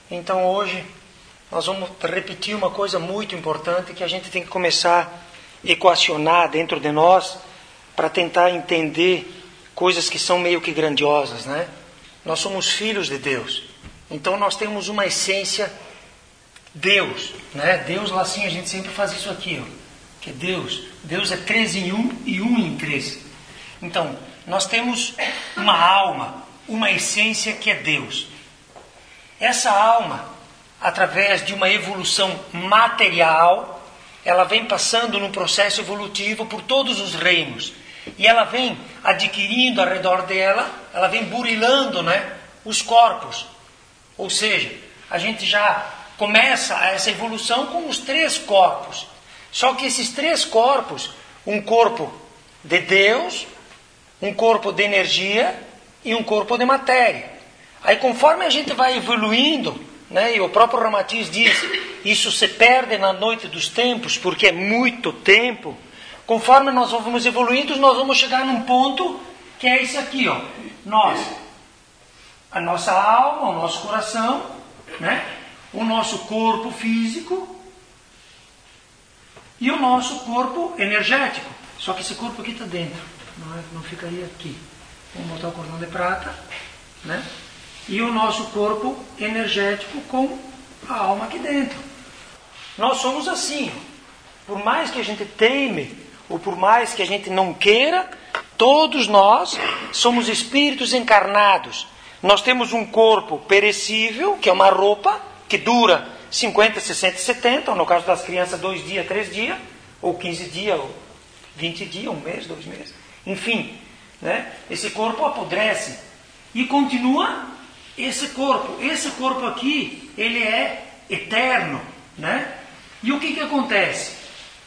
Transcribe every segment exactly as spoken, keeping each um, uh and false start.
Então hoje nós vamos repetir uma coisa muito importante que a gente tem que começar a equacionar dentro de nós para tentar entender coisas que são meio que grandiosas, né? Nós somos filhos de Deus. Então nós temos uma essência Deus, né? Deus lá assim, a gente sempre faz isso aqui, ó, que é Deus. Deus é três em um e um em três. Então, nós temos uma alma, uma essência que é Deus. Essa alma, através de uma evolução material, ela vem passando num processo evolutivo por todos os reinos. E ela vem adquirindo ao redor dela, ela vem burilando, né, os corpos. Ou seja, a gente já começa essa evolução com os três corpos. Só que esses três corpos, um corpo de Deus, um corpo de energia e um corpo de matéria. Aí conforme a gente vai evoluindo, né, e o próprio Ramatiz diz, isso se perde na noite dos tempos, porque é muito tempo. Conforme nós vamos evoluindo, nós vamos chegar num ponto que é esse aqui, ó. Nós, a nossa alma, o nosso coração, né? O nosso corpo físico e o nosso corpo energético. Só que esse corpo aqui está dentro, não, é, não ficaria aqui. Vamos botar o cordão de prata, né? E o nosso corpo energético com a alma aqui dentro. Nós somos assim. Por mais que a gente teme, ou por mais que a gente não queira, todos nós somos espíritos encarnados. Nós temos um corpo perecível, que é uma roupa, que dura cinquenta, sessenta, setenta, ou no caso das crianças, dois dias, três dias, ou quinze dias, ou vinte dias, um mês, dois meses. Enfim, né? Esse corpo apodrece e continua esse corpo. Esse corpo aqui, ele é eterno, né? E o que que acontece?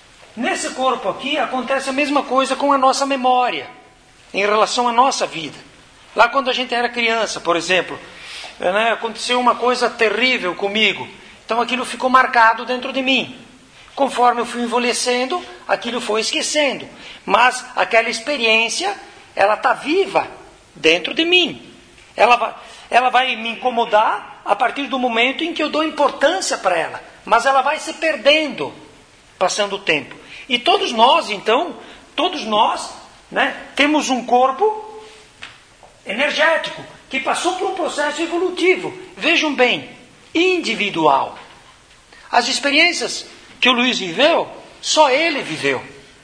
Nesse corpo aqui, acontece a mesma coisa com a nossa memória, em relação à nossa vida. Lá quando a gente era criança, por exemplo, né, aconteceu uma coisa terrível comigo. Então aquilo ficou marcado dentro de mim. Conforme eu fui envelhecendo, aquilo foi esquecendo. Mas aquela experiência, ela está viva dentro de mim. Ela vai, ela vai me incomodar a partir do momento em que eu dou importância para ela. Mas ela vai se perdendo, passando o tempo. E todos nós, então, todos nós, né, temos um corpo energético, que passou por um processo evolutivo, vejam bem, individual. As experiências que o Luiz viveu, só ele viveu.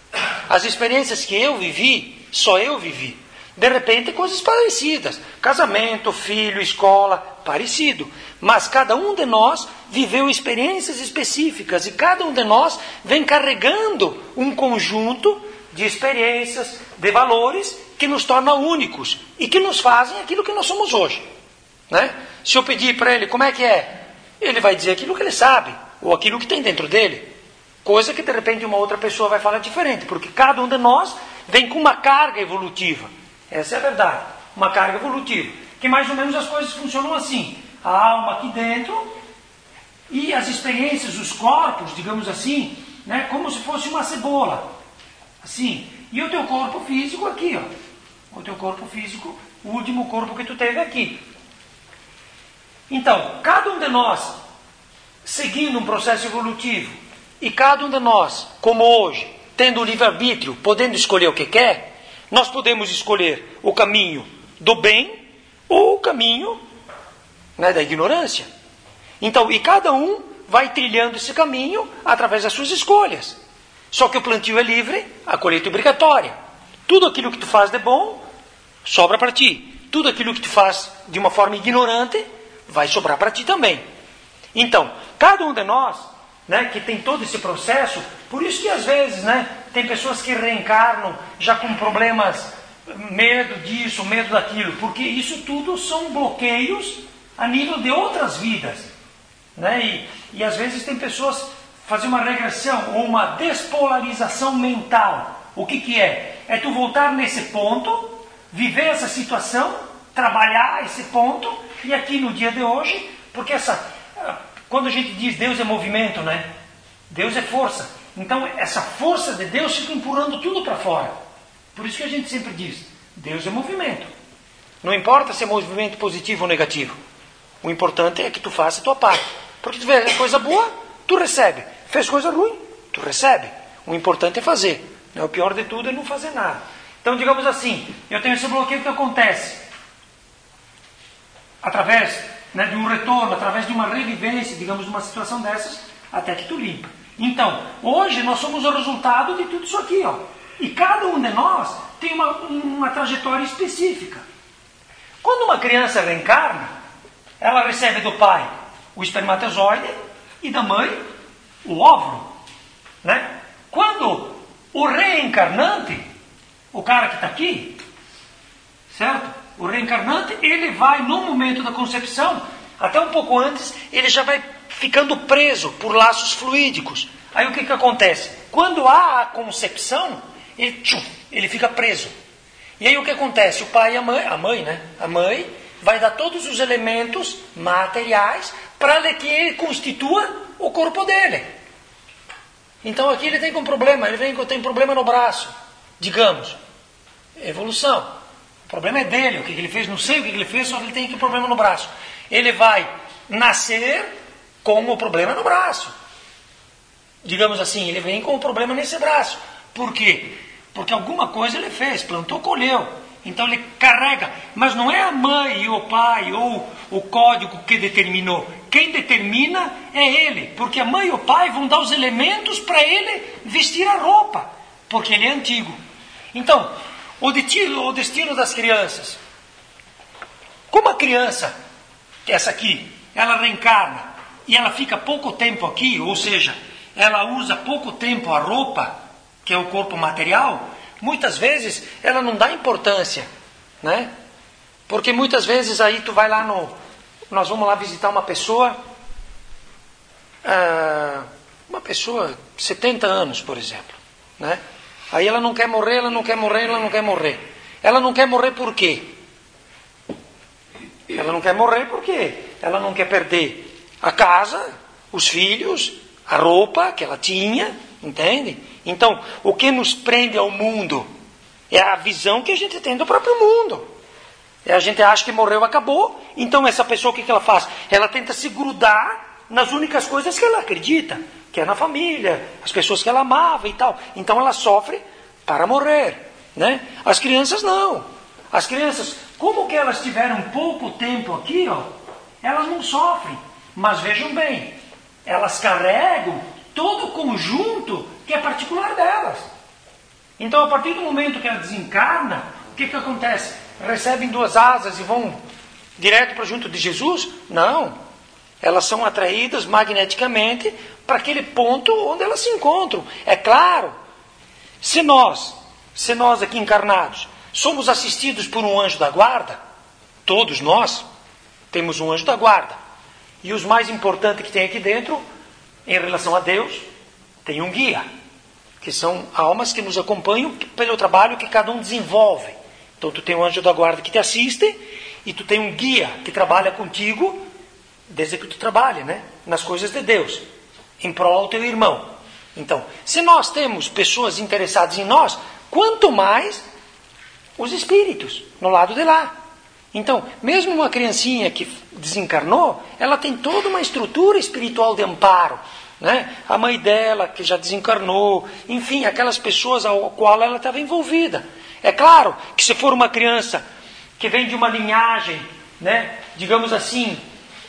As experiências que eu vivi, só eu vivi. De repente, coisas parecidas. Casamento, filho, escola, parecido. Mas cada um de nós viveu experiências específicas e cada um de nós vem carregando um conjunto de experiências, de valores que nos tornam únicos e que nos fazem aquilo que nós somos hoje, né? Se eu pedir para ele como é que é, ele vai dizer aquilo que ele sabe, ou aquilo que tem dentro dele, coisa que de repente uma outra pessoa vai falar diferente, porque cada um de nós vem com uma carga evolutiva. Essa é a verdade, uma carga evolutiva, que mais ou menos as coisas funcionam assim, a alma aqui dentro e as experiências, os corpos, digamos assim, né, como se fosse uma cebola, assim, e o teu corpo físico aqui, ó. O teu corpo físico, o último corpo que tu teve aqui. Então, cada um de nós, seguindo um processo evolutivo, e cada um de nós, como hoje, tendo o livre-arbítrio, podendo escolher o que quer, nós podemos escolher o caminho do bem ou o caminho, né, da ignorância. Então, e cada um vai trilhando esse caminho através das suas escolhas. Só que o plantio é livre, a colheita é obrigatória. Tudo aquilo que tu faz de bom, sobra para ti. Tudo aquilo que tu faz de uma forma ignorante, vai sobrar para ti também. Então, cada um de nós, né, que tem todo esse processo, por isso que às vezes, né, tem pessoas que reencarnam já com problemas, medo disso, medo daquilo, porque isso tudo são bloqueios a nível de outras vidas, né? E, e às vezes tem pessoas fazer uma regressão ou uma despolarização mental. O que que é? É tu voltar nesse ponto, viver essa situação, trabalhar esse ponto, e aqui no dia de hoje, porque essa, quando a gente diz Deus é movimento, né? Deus é força. Então essa força de Deus fica empurrando tudo para fora. Por isso que a gente sempre diz, Deus é movimento. Não importa se é movimento positivo ou negativo. O importante é que tu faça a tua parte. Porque tu fez coisa boa, tu recebe. Fez coisa ruim, tu recebe. O importante é fazer. O pior de tudo é não fazer nada. Então, digamos assim, eu tenho esse bloqueio, que acontece? Através, né, de um retorno, através de uma revivência, digamos, de uma situação dessas, até que tu limpa. Então, hoje nós somos o resultado de tudo isso aqui, ó. E cada um de nós tem uma, uma trajetória específica. Quando uma criança reencarna, ela recebe do pai o espermatozoide e da mãe o óvulo, né? Quando o reencarnante, o cara que está aqui, certo? O reencarnante, ele vai, no momento da concepção, até um pouco antes, ele já vai ficando preso por laços fluídicos. Aí o que, que acontece? Quando há a concepção, ele, tchum, ele fica preso. E aí o que acontece? O pai e a mãe, a mãe, né? A mãe vai dar todos os elementos materiais para que ele constitua o corpo dele. Então aqui ele tem um problema, ele vem, tem problema no braço, digamos. Evolução. O problema é dele, o que ele fez, não sei o que ele fez, só que ele tem aqui um problema no braço. Ele vai nascer com o problema no braço. Digamos assim, ele vem com o problema nesse braço. Por quê? Porque alguma coisa ele fez, plantou, colheu. Então ele carrega. Mas não é a mãe e o pai ou o código que determinou. Quem determina é ele. Porque a mãe e o pai vão dar os elementos para ele vestir a roupa. Porque ele é antigo. Então, o destino, o destino das crianças. Como a criança, essa aqui, ela reencarna e ela fica pouco tempo aqui, ou seja, ela usa pouco tempo a roupa, que é o corpo material, muitas vezes ela não dá importância, né? Porque muitas vezes aí tu vai lá no... Nós vamos lá visitar uma pessoa, ah, uma pessoa de setenta anos, por exemplo, né? Aí ela não quer morrer, ela não quer morrer, ela não quer morrer. Ela não quer morrer por quê? Ela não quer morrer porque ela não quer perder a casa, os filhos, a roupa que ela tinha, entende? Então, o que nos prende ao mundo é a visão que a gente tem do próprio mundo. E a gente acha que morreu, acabou. Então, essa pessoa, o que ela faz? Ela tenta se grudar nas únicas coisas que ela acredita, que é na família, as pessoas que ela amava e tal. Então, ela sofre para morrer, né? As crianças não. As crianças, como que elas tiveram pouco tempo aqui, ó, elas não sofrem. Mas vejam bem, elas carregam todo o conjunto que é particular delas. Então, a partir do momento que ela desencarna, o que, que acontece? Recebem duas asas e vão direto para junto de Jesus? Não. Elas são atraídas magneticamente para aquele ponto onde elas se encontram. É claro, se nós, se nós aqui encarnados, somos assistidos por um anjo da guarda, todos nós temos um anjo da guarda. E os mais importantes que tem aqui dentro, em relação a Deus, tem um guia, que são almas que nos acompanham pelo trabalho que cada um desenvolve. Então tu tem um anjo da guarda que te assiste, e tu tem um guia que trabalha contigo, desde que tu trabalha, né, nas coisas de Deus, em prol do teu irmão. Então, se nós temos pessoas interessadas em nós, quanto mais os espíritos, no lado de lá. Então, mesmo uma criancinha que desencarnou, ela tem toda uma estrutura espiritual de amparo, né? A mãe dela, que já desencarnou, enfim, aquelas pessoas ao qual ela estava envolvida. É claro que se for uma criança que vem de uma linhagem, né, digamos assim,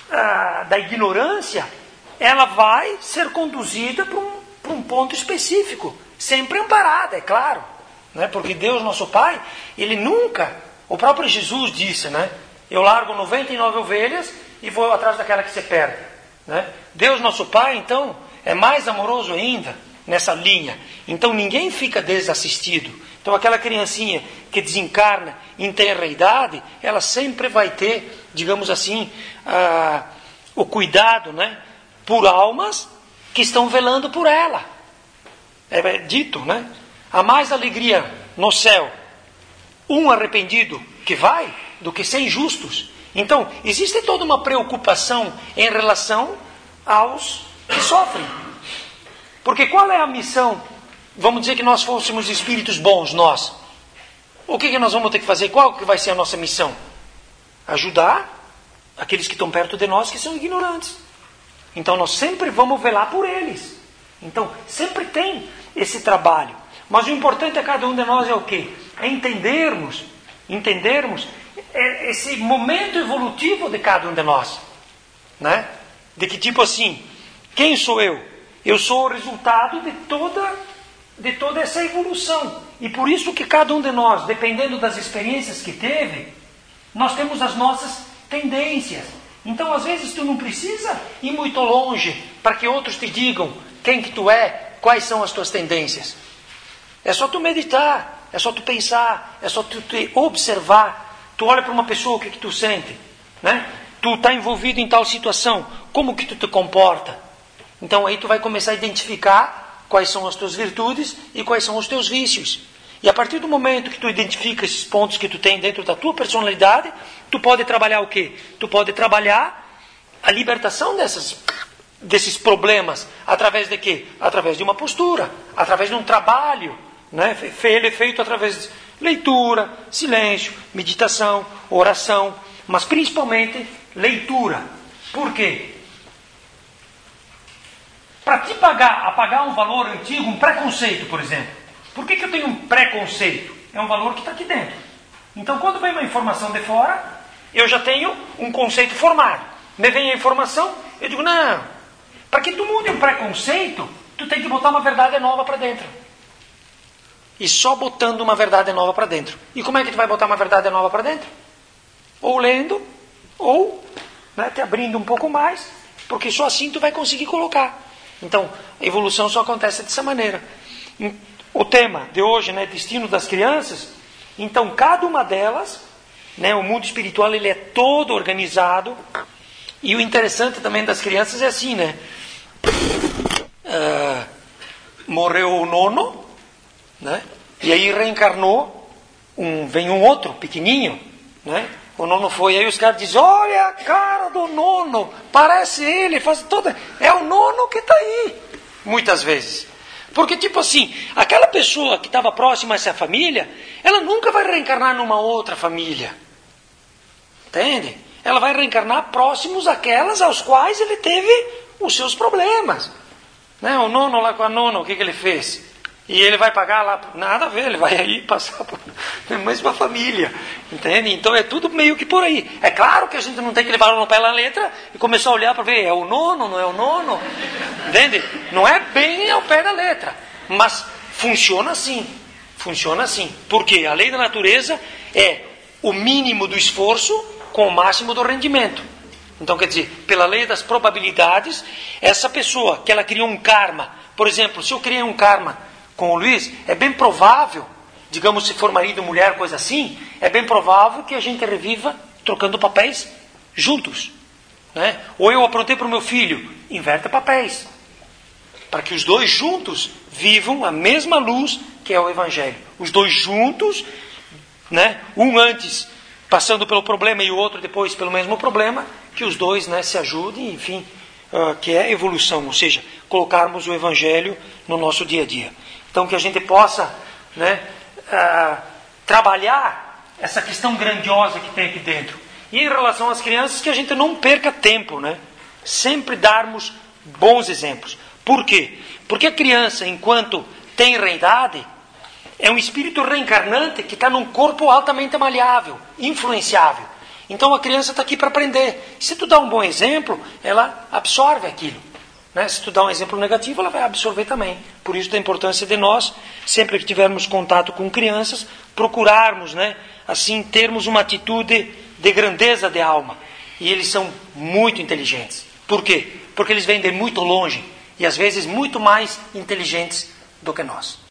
ah, da ignorância, ela vai ser conduzida para um, para um ponto específico, sempre amparada, é claro. Né? Porque Deus, nosso Pai, Ele nunca, o próprio Jesus disse, né? Eu largo noventa e nove ovelhas e vou atrás daquela que se perde. Né? Deus, nosso Pai, então, é mais amoroso ainda nessa linha. Então ninguém fica desassistido. Então aquela criancinha que desencarna em tenra idade, ela sempre vai ter, digamos assim, ah, o cuidado, né, por almas que estão velando por ela. É dito, né? Há mais alegria no céu um arrependido que vai do que cem justos. Então, existe toda uma preocupação em relação aos que sofrem. Porque qual é a missão? Vamos dizer que nós fôssemos espíritos bons, nós. O que, que nós vamos ter que fazer? Qual que vai ser a nossa missão? Ajudar aqueles que estão perto de nós que são ignorantes. Então nós sempre vamos velar por eles. Então sempre tem esse trabalho. Mas o importante a cada um de nós é o quê? É entendermos, entendermos esse momento evolutivo de cada um de nós. Né? De que tipo assim, quem sou eu? Eu sou o resultado de toda, de toda essa evolução. E por isso que cada um de nós, dependendo das experiências que teve, nós temos as nossas tendências. Então às vezes tu não precisa ir muito longe para que outros te digam quem que tu é, quais são as tuas tendências. É só tu meditar, é só tu pensar, é só tu te observar. Tu olha para uma pessoa, o que que tu sente? Né? Tu está envolvido em tal situação, como que tu te comporta? Então aí tu vai começar a identificar quais são as tuas virtudes e quais são os teus vícios. E a partir do momento que tu identifica esses pontos que tu tem dentro da tua personalidade, tu pode trabalhar o quê? Tu pode trabalhar a libertação dessas, desses problemas. Através de quê? Através de uma postura, através de um trabalho. Né? Ele é feito através de leitura, silêncio, meditação, oração, mas principalmente leitura. Por quê? Para te pagar, apagar um valor antigo, um preconceito, por exemplo. Por que que eu tenho um preconceito? É um valor que está aqui dentro. Então, quando vem uma informação de fora, eu já tenho um conceito formado. Me vem a informação, eu digo, não, para que tu mude um preconceito, tu tem que botar uma verdade nova para dentro. E só botando uma verdade nova para dentro. E como é que tu vai botar uma verdade nova para dentro? Ou lendo, ou né, te abrindo um pouco mais, porque só assim tu vai conseguir colocar. Então, a evolução só acontece dessa maneira. O tema de hoje, né, destino das crianças. Então, cada uma delas, né, o mundo espiritual ele é todo organizado. E o interessante também das crianças é assim, né? Uh, morreu o nono, né? E aí reencarnou, um, vem um outro, pequenininho, né? O nono foi, aí os caras dizem, olha a cara do nono, parece ele, faz toda... É o nono que está aí, muitas vezes. Porque tipo assim, aquela pessoa que estava próxima a essa família, ela nunca vai reencarnar numa outra família. Entende? Ela vai reencarnar próximos àquelas aos quais ele teve os seus problemas. Né? O nono lá com a nona, o que, que ele fez? E ele vai pagar lá, nada a ver, ele vai aí passar por a mesma família, entende? Então é tudo meio que por aí. É claro que a gente não tem que levar no pé da letra e começar a olhar para ver, é o nono, não é o nono? Entende? Não é bem ao pé da letra, mas funciona assim, funciona assim. Porque a lei da natureza é o mínimo do esforço com o máximo do rendimento. Então quer dizer, pela lei das probabilidades, essa pessoa que ela criou um karma, por exemplo, se eu criei um karma com o Luiz, é bem provável, digamos se for marido, mulher, coisa assim, é bem provável que a gente reviva trocando papéis juntos. Né? Ou eu aprontei para o meu filho, inverte papéis. Para que os dois juntos vivam a mesma luz que é o Evangelho. Os dois juntos, né? Um antes passando pelo problema e o outro depois pelo mesmo problema, que os dois né, se ajudem, enfim, uh, que é evolução, ou seja, colocarmos o Evangelho no nosso dia a dia. Então que a gente possa né, uh, trabalhar essa questão grandiosa que tem aqui dentro. E em relação às crianças, que a gente não perca tempo, né? Sempre darmos bons exemplos. Por quê? Porque a criança, enquanto tem idade, é um espírito reencarnante que está num corpo altamente maleável, influenciável. Então a criança está aqui para aprender. Se tu dá um bom exemplo, ela absorve aquilo. Né? Se tu dá um exemplo negativo, ela vai absorver também. Por isso da importância de nós, sempre que tivermos contato com crianças, procurarmos, né, assim, termos uma atitude de grandeza de alma. E eles são muito inteligentes. Por quê? Porque eles vêm de muito longe e às vezes muito mais inteligentes do que nós.